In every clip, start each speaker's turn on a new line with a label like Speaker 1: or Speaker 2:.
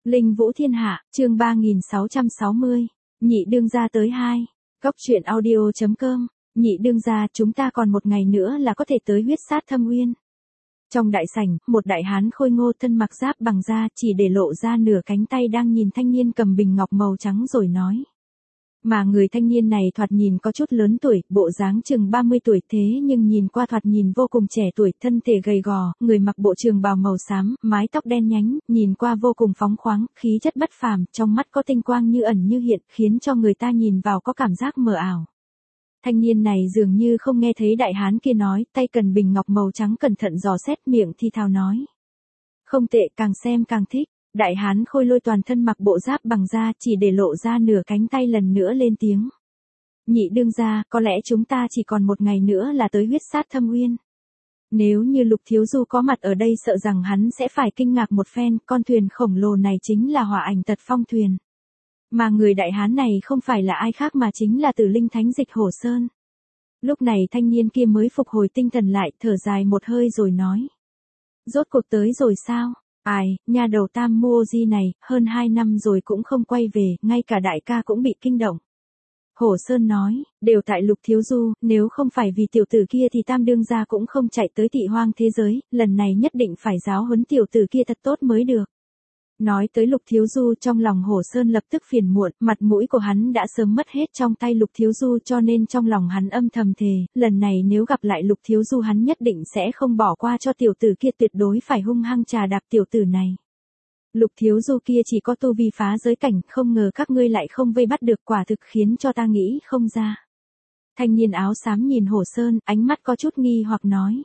Speaker 1: Linh Vũ Thiên Hạ, chương 3660. Nhị đương gia tới 2. Góc truyện audio.com. Nhị đương gia, chúng ta còn một ngày nữa là có thể tới huyết sát thâm uyên. Trong đại sảnh, một đại hán khôi ngô thân mặc giáp bằng da chỉ để lộ ra nửa cánh tay đang nhìn thanh niên cầm bình ngọc màu trắng rồi nói. Mà người thanh niên này thoạt nhìn có chút lớn tuổi, bộ dáng chừng 30 tuổi thế nhưng nhìn qua thoạt nhìn vô cùng trẻ tuổi, thân thể gầy gò, người mặc bộ trường bào màu xám, mái tóc đen nhánh, nhìn qua vô cùng phóng khoáng, khí chất bất phàm, trong mắt có tinh quang như ẩn như hiện, khiến cho người ta nhìn vào có cảm giác mờ ảo. Thanh niên này dường như không nghe thấy đại hán kia nói, tay cầm bình ngọc màu trắng cẩn thận dò xét, miệng thì thào nói. Không tệ, càng xem càng thích. Đại hán khôi lôi toàn thân mặc bộ giáp bằng da chỉ để lộ ra nửa cánh tay lần nữa lên tiếng. Nhị đương gia, có lẽ chúng ta chỉ còn một ngày nữa là tới huyết sát thâm uyên. Nếu như Lục Thiếu Du có mặt ở đây sợ rằng hắn sẽ phải kinh ngạc một phen, con thuyền khổng lồ này chính là Hỏa Ảnh Tật Phong thuyền. Mà người đại hán này không phải là ai khác mà chính là Tử Linh Thánh Dịch Hổ Sơn. Lúc này thanh niên kia mới phục hồi tinh thần lại, thở dài một hơi rồi nói. Rốt cuộc tới rồi sao? Ai, nhà đầu Tam Muô Di này, hơn 2 năm rồi cũng không quay về, ngay cả đại ca cũng bị kinh động. Hổ Sơn nói, đều tại Lục Thiếu Du, nếu không phải vì tiểu tử kia thì Tam đương gia cũng không chạy tới Tị Hoang thế giới, lần này nhất định phải giáo huấn tiểu tử kia thật tốt mới được. Nói tới Lục Thiếu Du, trong lòng Hổ Sơn lập tức phiền muộn, mặt mũi của hắn đã sớm mất hết trong tay Lục Thiếu Du, cho nên trong lòng hắn âm thầm thề, lần này nếu gặp lại Lục Thiếu Du hắn nhất định sẽ không bỏ qua cho tiểu tử kia, tuyệt đối phải hung hăng trà đạp tiểu tử này. Lục Thiếu Du kia chỉ có tu vi phá giới cảnh, không ngờ các ngươi lại không vây bắt được, quả thực khiến cho ta nghĩ không ra. Thanh niên áo xám nhìn Hổ Sơn, ánh mắt có chút nghi hoặc nói.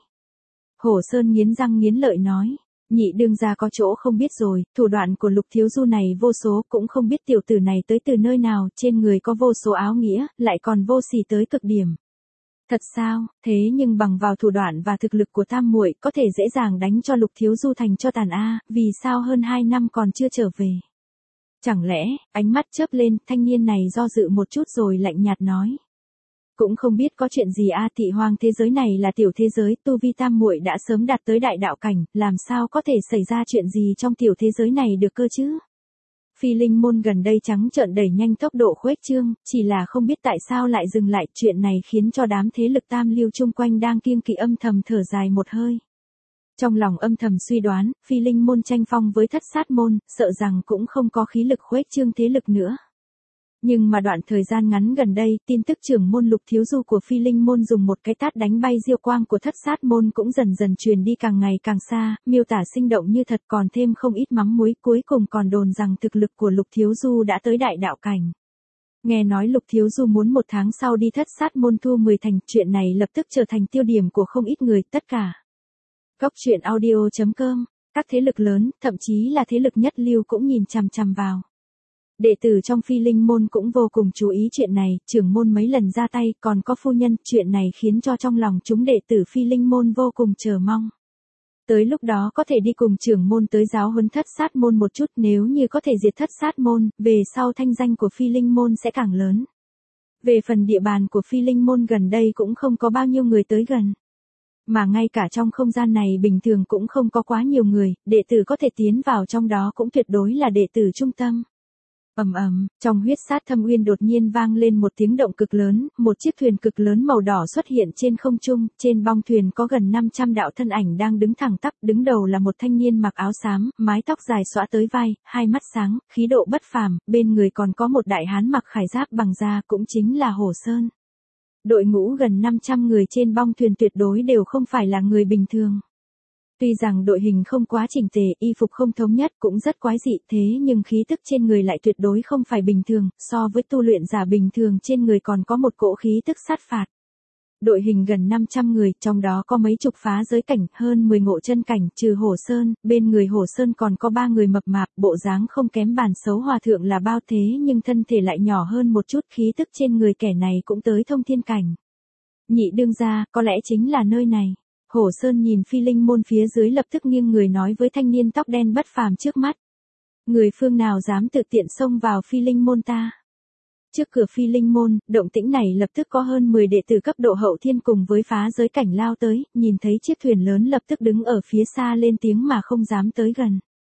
Speaker 1: Hổ Sơn nghiến răng nghiến lợi nói. Nhị đương gia có chỗ không biết rồi, thủ đoạn của Lục Thiếu Du này vô số, cũng không biết tiểu tử này tới từ nơi nào, trên người có vô số áo nghĩa, lại còn vô sỉ tới cực điểm. Thật sao? Thế nhưng bằng vào thủ đoạn và thực lực của Tam muội có thể dễ dàng đánh cho Lục Thiếu Du thành cho tàn a, vì sao hơn 2 năm còn chưa trở về? Chẳng lẽ, ánh mắt chớp lên, thanh niên này do dự một chút rồi lạnh nhạt nói. Cũng không biết có chuyện gì a, Tị Hoang thế giới này là tiểu thế giới, tu vi Tam muội đã sớm đạt tới đại đạo cảnh, làm sao có thể xảy ra chuyện gì trong tiểu thế giới này được cơ chứ? Phi Linh môn gần đây trắng trợn đẩy nhanh tốc độ khuếch trương, chỉ là không biết tại sao lại dừng lại, chuyện này khiến cho đám thế lực tam lưu chung quanh đang kiêng kỵ âm thầm thở dài một hơi. Trong lòng âm thầm suy đoán, Phi Linh môn tranh phong với Thất Sát môn, sợ rằng cũng không có khí lực khuếch trương thế lực nữa. Nhưng mà đoạn thời gian ngắn gần đây, tin tức trưởng môn Lục Thiếu Du của Phi Linh môn dùng một cái tát đánh bay diêu quang của Thất Sát môn cũng dần dần truyền đi càng ngày càng xa, miêu tả sinh động như thật, còn thêm không ít mắm muối, cuối cùng còn đồn rằng thực lực của Lục Thiếu Du đã tới đại đạo cảnh. Nghe nói Lục Thiếu Du muốn 1 tháng sau đi Thất Sát môn thu 10 thành, chuyện này lập tức trở thành tiêu điểm của không ít người, tất cả. Góc truyện audio.com, các thế lực lớn, thậm chí là thế lực nhất lưu cũng nhìn chằm chằm vào. Đệ tử trong Phi Linh môn cũng vô cùng chú ý chuyện này, trưởng môn mấy lần ra tay, còn có phu nhân, chuyện này khiến cho trong lòng chúng đệ tử Phi Linh môn vô cùng chờ mong. Tới lúc đó có thể đi cùng trưởng môn tới giáo huấn Thất Sát môn một chút, nếu như có thể diệt Thất Sát môn, về sau thanh danh của Phi Linh môn sẽ càng lớn. Về phần địa bàn của Phi Linh môn gần đây cũng không có bao nhiêu người tới gần. Mà ngay cả trong không gian này bình thường cũng không có quá nhiều người, đệ tử có thể tiến vào trong đó cũng tuyệt đối là đệ tử trung tâm. Ầm ầm, trong huyết sát thâm uyên đột nhiên vang lên một tiếng động cực lớn, một chiếc thuyền cực lớn màu đỏ xuất hiện trên không trung, trên bong thuyền có gần 500 đạo thân ảnh đang đứng thẳng tắp, đứng đầu là một thanh niên mặc áo xám, mái tóc dài xõa tới vai, hai mắt sáng, khí độ bất phàm, bên người còn có một đại hán mặc khải giáp bằng da, cũng chính là Hổ Sơn. Đội ngũ gần 500 người trên bong thuyền tuyệt đối đều không phải là người bình thường. Tuy rằng đội hình không quá chỉnh tề, y phục không thống nhất cũng rất quái dị, thế nhưng khí tức trên người lại tuyệt đối không phải bình thường, so với tu luyện giả bình thường trên người còn có một cỗ khí tức sát phạt. Đội hình gần 500 người, trong đó có mấy chục phá giới cảnh, hơn 10 ngộ chân cảnh, trừ Hổ Sơn, bên người Hổ Sơn còn có 3 người mập mạp, bộ dáng không kém bản xấu hòa thượng là bao, thế nhưng thân thể lại nhỏ hơn một chút, khí tức trên người kẻ này cũng tới thông thiên cảnh. Nhị đương gia, có lẽ chính là nơi này. Hổ Sơn nhìn Phi Linh môn phía dưới lập tức nghiêng người nói với thanh niên tóc đen bất phàm trước mắt. Người phương nào dám tự tiện xông vào Phi Linh môn ta? Trước cửa Phi Linh môn, động tĩnh này lập tức có hơn 10 đệ tử cấp độ hậu thiên cùng với phá giới cảnh lao tới, nhìn thấy chiếc thuyền lớn lập tức đứng ở phía xa lên tiếng mà không dám tới gần.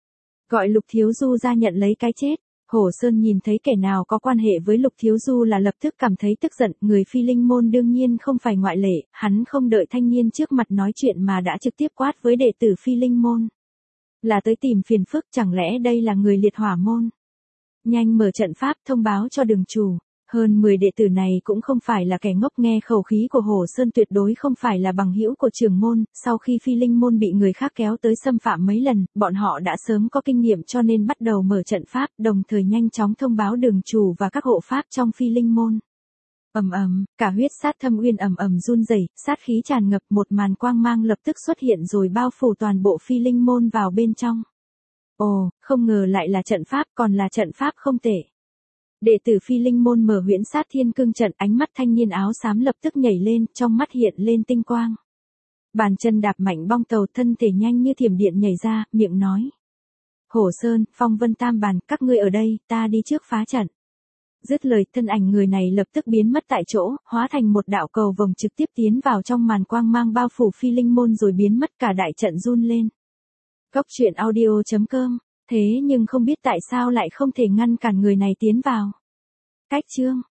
Speaker 1: Gọi Lục Thiếu Du ra nhận lấy cái chết. Hổ Sơn nhìn thấy kẻ nào có quan hệ với Lục Thiếu Du là lập tức cảm thấy tức giận, người Phi Linh môn đương nhiên không phải ngoại lệ, hắn không đợi thanh niên trước mặt nói chuyện mà đã trực tiếp quát với đệ tử Phi Linh môn. Là tới tìm phiền phức, chẳng lẽ đây là người liệt hỏa môn? Nhanh mở trận pháp thông báo cho đường chủ. Hơn 10 đệ tử này cũng không phải là kẻ ngốc, nghe khẩu khí của Hổ Sơn tuyệt đối không phải là bằng hữu của trưởng môn, sau khi Phi Linh môn bị người khác kéo tới xâm phạm mấy lần, bọn họ đã sớm có kinh nghiệm cho nên bắt đầu mở trận pháp, đồng thời nhanh chóng thông báo đường chủ và các hộ pháp trong Phi Linh môn. Ầm ầm, cả huyết sát thâm uyên ầm ầm run rẩy, sát khí tràn ngập, một màn quang mang lập tức xuất hiện rồi bao phủ toàn bộ Phi Linh môn vào bên trong. Ồ, không ngờ lại là trận pháp, còn là trận pháp không tệ. Đệ tử Phi Linh môn mở huyễn sát thiên cương trận, ánh mắt thanh niên áo xám lập tức nhảy lên, trong mắt hiện lên tinh quang. Bàn chân đạp mạnh bong tàu, thân thể nhanh như thiểm điện nhảy ra, miệng nói. Hổ Sơn, Phong Vân Tam Bàn, các ngươi ở đây, ta đi trước phá trận. Dứt lời, thân ảnh người này lập tức biến mất tại chỗ, hóa thành một đạo cầu vồng trực tiếp tiến vào trong màn quang mang bao phủ Phi Linh môn rồi biến mất, cả đại trận run lên. Cốc truyện audio.com. Thế nhưng không biết tại sao lại không thể ngăn cản người này tiến vào. Cách chương